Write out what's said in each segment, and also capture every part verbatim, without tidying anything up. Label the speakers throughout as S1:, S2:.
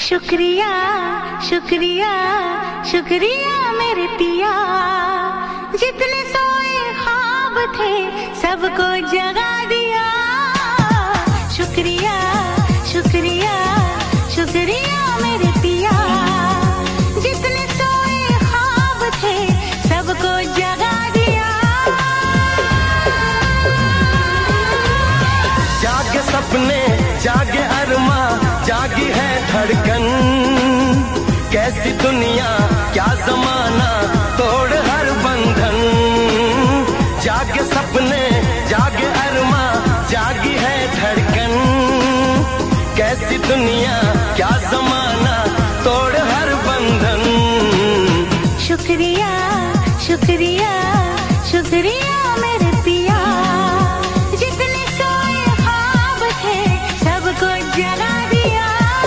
S1: शुक्रिया शुक्रिया शुक्रिया मेरे पिया, जितने सोए ख्वाब थे सबको जगा दिया। शुक्रिया शुक्रिया शुक्रिया मेरे पिया, जितने सोए ख्वाब थे सबको जगा दिया।
S2: जागे सपने जागे अरमा, जागी है धड़कन, कैसी दुनिया क्या जमाना तोड़ हर बंधन। जागे सपने जागे अरमा, जागी है धड़कन, कैसी दुनिया क्या जमाना तोड़ हर बंधन।
S1: शुक्रिया शुक्रिया शुक्रिया मेरे पिया, जितने सोए ख्वाब थे सबको जगा दिया।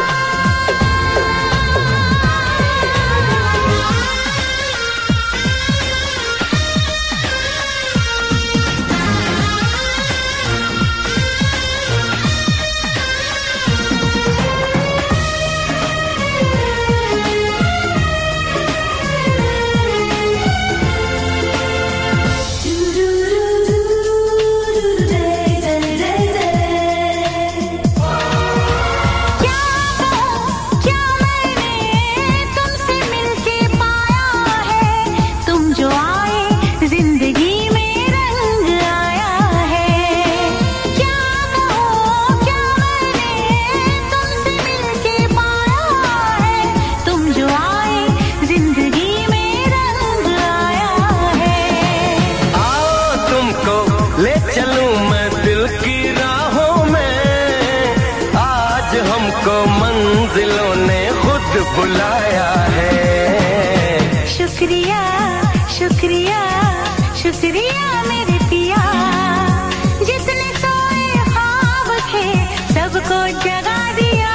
S2: ले चलूं मैं दिल की राहों में, आज हमको मंजिलों ने खुद बुलाया है।
S1: शुक्रिया शुक्रिया शुक्रिया मेरे पिया, जितने सोए ख्वाब थे सबको जगा दिया।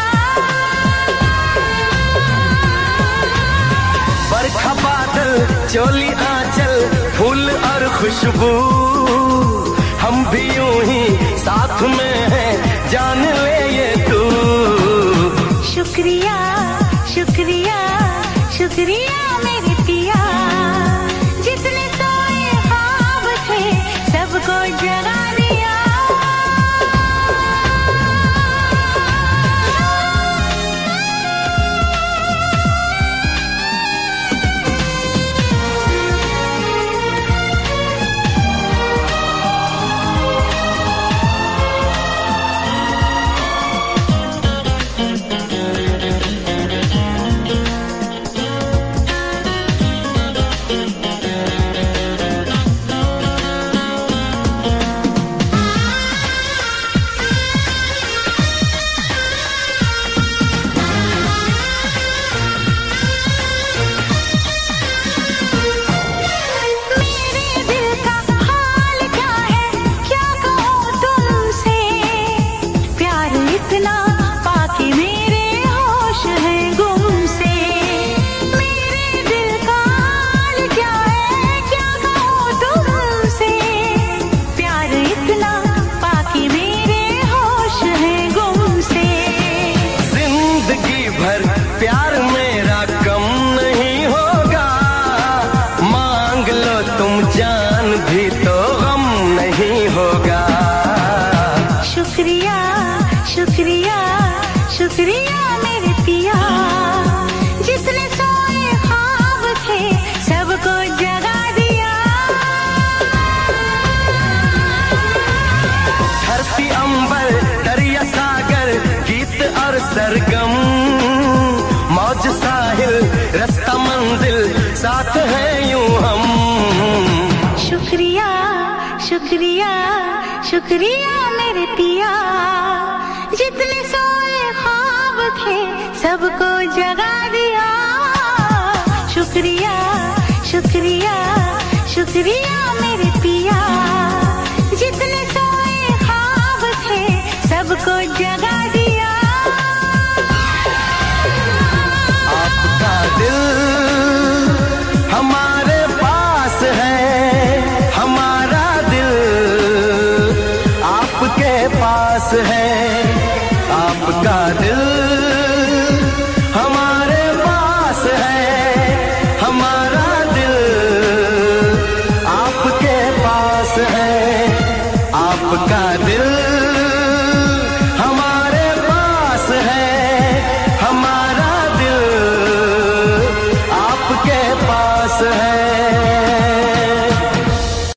S2: बरखा बादल चोली आंचल फूल और खुशबू, हम भी यूं ही साथ में हैं जान ले ये तू।
S1: शुक्रिया शुक्रिया शुक्रिया मेरे पिया, जितने सोए ख्वाब थे सबको जगा दिया।
S2: प्यार मेरा कम नहीं होगा, मांग लो तुम जान भी तो गम नहीं होगा।
S1: शुक्रिया शुक्रिया शुक्रिया मेरे पिया, जितने सोए ख्वाब थे सबको जगा दिया।
S2: धरती अंबर दरिया सागर गीत और सरगम, मौज साहिल रास्ता मंजिल साथ है यूं हम।
S1: शुक्रिया शुक्रिया शुक्रिया मेरे पिया, जितने सोए ख्वाब थे सबको जगा दिया। शुक्रिया शुक्रिया शुक्रिया मेरे पिया, जितने सोए ख्वाब थे सबको जगा दिया।
S2: आपका दिल हमारे पास है, हमारा दिल आपके पास है। आपका दिल आपका दिल